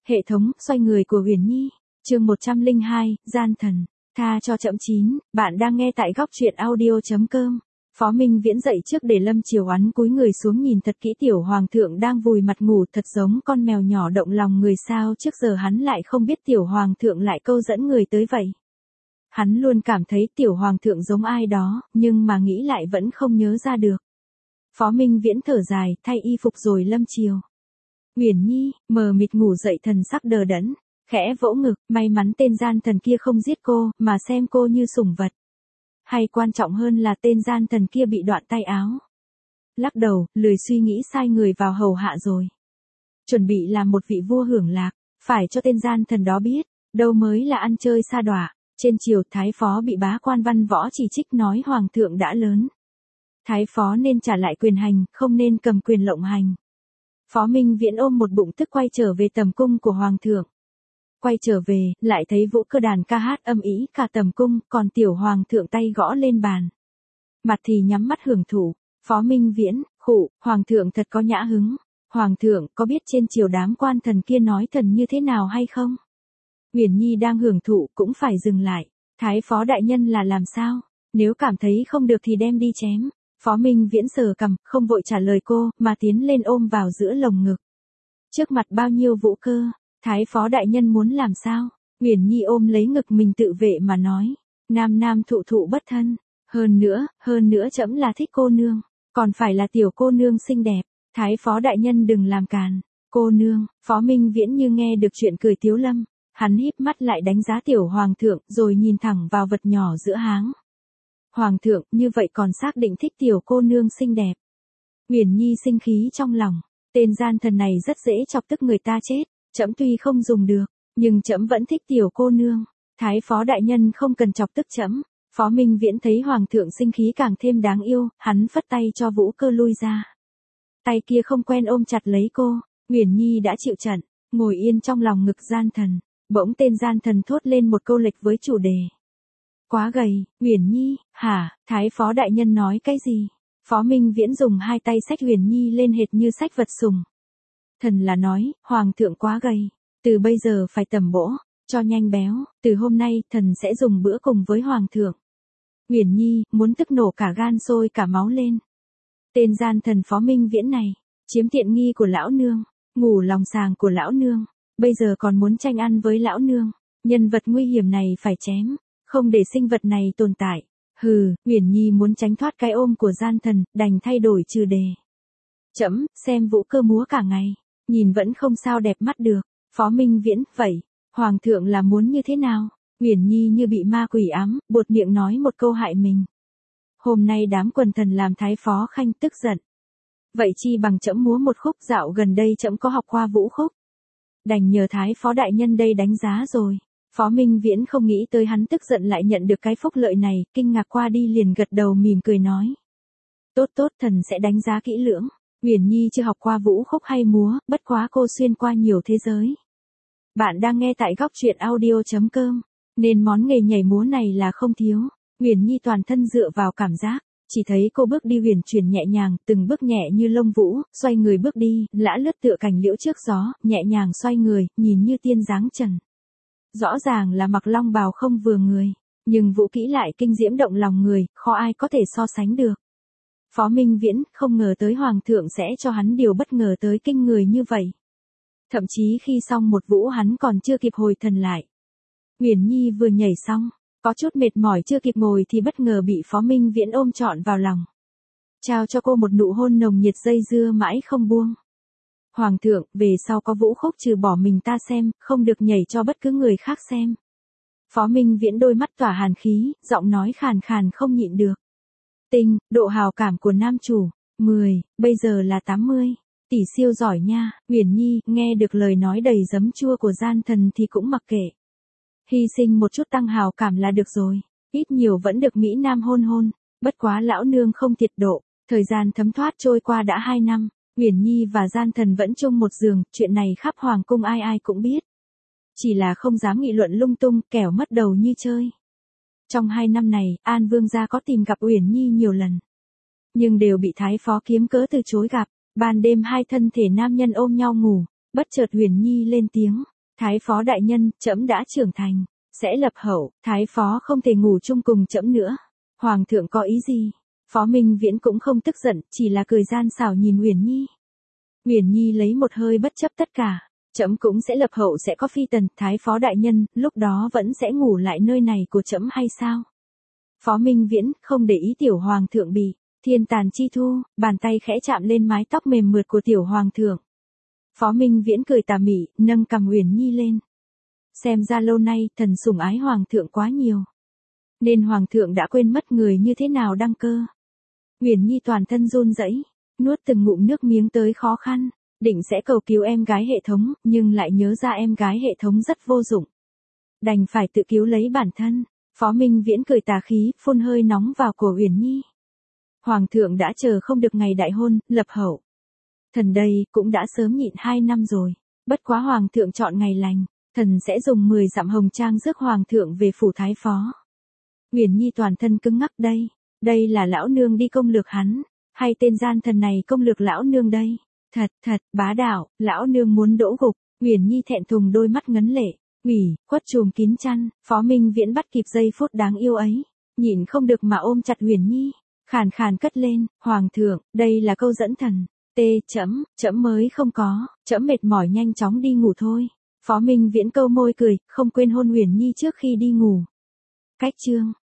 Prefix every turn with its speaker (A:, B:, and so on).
A: Hệ thống, xoay người của Uyển Nhi, chương 102, gian thần, tha cho trẫm 9, bạn đang nghe tại góc truyện audio.com. Phó Minh Viễn dậy trước để Lâm Triều Oánh cúi người xuống nhìn thật kỹ tiểu hoàng thượng đang vùi mặt ngủ thật giống con mèo nhỏ động lòng người sao trước giờ hắn lại không biết tiểu hoàng thượng lại câu dẫn người tới vậy. Hắn luôn cảm thấy tiểu hoàng thượng giống ai đó, nhưng mà nghĩ lại vẫn không nhớ ra được. Phó Minh Viễn thở dài, thay y phục rồi Lâm Triều Uyển Nhi, mờ mịt ngủ dậy thần sắc đờ đẫn, khẽ vỗ ngực, may mắn tên gian thần kia không giết cô, mà xem cô như sủng vật. Hay quan trọng hơn là tên gian thần kia bị đoạn tay áo. Lắc đầu, lười suy nghĩ sai người vào hầu hạ rồi. Chuẩn bị làm một vị vua hưởng lạc, phải cho tên gian thần đó biết, đâu mới là ăn chơi sa đọa. Trên triều thái phó bị bá quan văn võ chỉ trích nói hoàng thượng đã lớn. Thái phó nên trả lại quyền hành, không nên cầm quyền lộng hành. Phó Minh Viễn ôm một bụng tức quay trở về tầm cung của hoàng thượng. Quay trở về, lại thấy vũ cơ đàn ca hát âm ý cả tầm cung, còn tiểu hoàng thượng tay gõ lên bàn. Mặt thì nhắm mắt hưởng thụ. Phó Minh Viễn, khụ, hoàng thượng thật có nhã hứng. Hoàng thượng có biết trên triều đám quan thần kia nói thần như thế nào hay không? Uyển Nhi đang hưởng thụ cũng phải dừng lại. Thái phó đại nhân là làm sao? Nếu cảm thấy không được thì đem đi chém. Phó Minh Viễn sờ cằm, không vội trả lời cô, mà tiến lên ôm vào giữa lồng ngực. Trước mặt bao nhiêu vũ cơ, thái phó đại nhân muốn làm sao? Uyển Nhi ôm lấy ngực mình tự vệ mà nói. Nam nam thụ thụ bất thân. Hơn nữa trẫm là thích cô nương. Còn phải là tiểu cô nương xinh đẹp. Thái phó đại nhân đừng làm càn. Cô nương, Phó Minh Viễn như nghe được chuyện cười tiếu lâm. Hắn híp mắt lại đánh giá tiểu hoàng thượng rồi nhìn thẳng vào vật nhỏ giữa háng. Hoàng thượng, như vậy còn xác định thích tiểu cô nương xinh đẹp. Uyển Nhi sinh khí trong lòng, tên gian thần này rất dễ chọc tức người ta chết, trẫm tuy không dùng được, nhưng trẫm vẫn thích tiểu cô nương. Thái phó đại nhân không cần chọc tức trẫm. Phó Minh Viễn thấy hoàng thượng sinh khí càng thêm đáng yêu, hắn phất tay cho vũ cơ lui ra. Tay kia không quen ôm chặt lấy cô, Uyển Nhi đã chịu trận, ngồi yên trong lòng ngực gian thần. Bỗng tên gian thần thốt lên một câu lệch với chủ đề. Quá gầy, Uyển Nhi, hả, thái phó đại nhân nói cái gì? Phó Minh Viễn dùng hai tay xách Uyển Nhi lên hệt như xách vật sùng. Thần là nói, hoàng thượng quá gầy, từ bây giờ phải tầm bỗ, cho nhanh béo, từ hôm nay thần sẽ dùng bữa cùng với hoàng thượng. Uyển Nhi, muốn tức nổ cả gan sôi cả máu lên. Tên gian thần Phó Minh Viễn này, chiếm tiện nghi của lão nương, ngủ lòng sàng của lão nương. Bây giờ còn muốn tranh ăn với lão nương, nhân vật nguy hiểm này phải chém, không để sinh vật này tồn tại. Hừ, Uyển Nhi muốn tránh thoát cái ôm của gian thần, đành thay đổi trừ đề. Trẫm, xem vũ cơ múa cả ngày, nhìn vẫn không sao đẹp mắt được. Phó Minh Viễn, vậy, hoàng thượng là muốn như thế nào? Uyển Nhi như bị ma quỷ ám, buột miệng nói một câu hại mình. Hôm nay đám quần thần làm thái phó khanh tức giận. Vậy chi bằng trẫm múa một khúc dạo gần đây trẫm có học qua vũ khúc. Đành nhờ thái phó đại nhân đây đánh giá rồi. Phó Minh Viễn không nghĩ tới hắn tức giận lại nhận được cái phúc lợi này, kinh ngạc qua đi liền gật đầu mỉm cười nói. Tốt tốt, thần sẽ đánh giá kỹ lưỡng. Uyển Nhi chưa học qua vũ khúc hay múa, bất quá cô xuyên qua nhiều thế giới. Bạn đang nghe tại góc truyện audio.com, nên món nghề nhảy múa này là không thiếu. Uyển Nhi toàn thân dựa vào cảm giác. Chỉ thấy cô bước đi huyền chuyển nhẹ nhàng, từng bước nhẹ như lông vũ, xoay người bước đi, lã lướt tựa cành liễu trước gió, nhẹ nhàng xoay người, nhìn như tiên dáng trần. Rõ ràng là mặc long bào không vừa người, nhưng vũ kỹ lại kinh diễm động lòng người, khó ai có thể so sánh được. Phó Minh Viễn không ngờ tới hoàng thượng sẽ cho hắn điều bất ngờ tới kinh người như vậy. Thậm chí khi xong một vũ hắn còn chưa kịp hồi thần lại. Uyển Nhi vừa nhảy xong, có chút mệt mỏi chưa kịp ngồi thì bất ngờ bị Phó Minh Viễn ôm trọn vào lòng. Trao cho cô một nụ hôn nồng nhiệt dây dưa mãi không buông. Hoàng thượng, về sau có vũ khúc trừ bỏ mình ta xem, không được nhảy cho bất cứ người khác xem. Phó Minh Viễn đôi mắt tỏa hàn khí, giọng nói khàn khàn không nhịn được. Tinh, độ hào cảm của nam chủ, 10, bây giờ là 80. Tỷ siêu giỏi nha. Uyển Nhi, nghe được lời nói đầy giấm chua của gian thần thì cũng mặc kệ. Hy sinh một chút tăng hào cảm là được rồi, ít nhiều vẫn được Mỹ Nam hôn hôn, bất quá lão nương không thiệt độ. Thời gian thấm thoát trôi qua đã 2 năm, Uyển Nhi và gian thần vẫn chung một giường, chuyện này khắp hoàng cung ai ai cũng biết. Chỉ là không dám nghị luận lung tung, kẻo mất đầu như chơi. Trong 2 năm này, An Vương gia có tìm gặp Uyển Nhi nhiều lần, nhưng đều bị thái phó kiếm cớ từ chối gặp. Ban đêm hai thân thể nam nhân ôm nhau ngủ, bất chợt Uyển Nhi lên tiếng. Thái phó đại nhân, trẫm đã trưởng thành, sẽ lập hậu, thái phó không thể ngủ chung cùng trẫm nữa. Hoàng thượng có ý gì? Phó Minh Viễn cũng không tức giận, chỉ là cười gian xảo nhìn Uyển Nhi. Uyển Nhi lấy một hơi bất chấp tất cả, trẫm cũng sẽ lập hậu, sẽ có phi tần, thái phó đại nhân, lúc đó vẫn sẽ ngủ lại nơi này của trẫm hay sao? Phó Minh Viễn không để ý tiểu hoàng thượng bị thiên tàn chi thu, bàn tay khẽ chạm lên mái tóc mềm mượt của tiểu hoàng thượng. Phó Minh Viễn cười tà mị, nâng cằm Uyển Nhi lên. Xem ra lâu nay thần sủng ái hoàng thượng quá nhiều, nên hoàng thượng đã quên mất người như thế nào đăng cơ. Uyển Nhi toàn thân run rẩy, nuốt từng ngụm nước miếng tới khó khăn, định sẽ cầu cứu em gái hệ thống, nhưng lại nhớ ra em gái hệ thống rất vô dụng. Đành phải tự cứu lấy bản thân. Phó Minh Viễn cười tà khí, phun hơi nóng vào cổ Uyển Nhi. Hoàng thượng đã chờ không được ngày đại hôn, lập hậu. Thần đây cũng đã sớm nhịn 2 năm rồi, bất quá hoàng thượng chọn ngày lành, thần sẽ dùng 10 dặm hồng trang rước hoàng thượng về phủ thái phó. Uyển Nhi toàn thân cứng ngắc, đây là lão nương đi công lược hắn, hay tên gian thần này công lược lão nương đây? Thật bá đạo, lão nương muốn đỗ gục. Uyển Nhi thẹn thùng, đôi mắt ngấn lệ. Khuất chùm kín chăn. Phó Minh Viễn bắt kịp giây phút đáng yêu ấy, nhịn không được mà ôm chặt Uyển Nhi, khàn khàn cất lên, hoàng thượng, đây là câu dẫn thần. Trẫm mới không có, trẫm mệt mỏi nhanh chóng đi ngủ thôi. Phó Minh Viễn câu môi cười, không quên hôn Uyển Nhi trước khi đi ngủ. Cách chương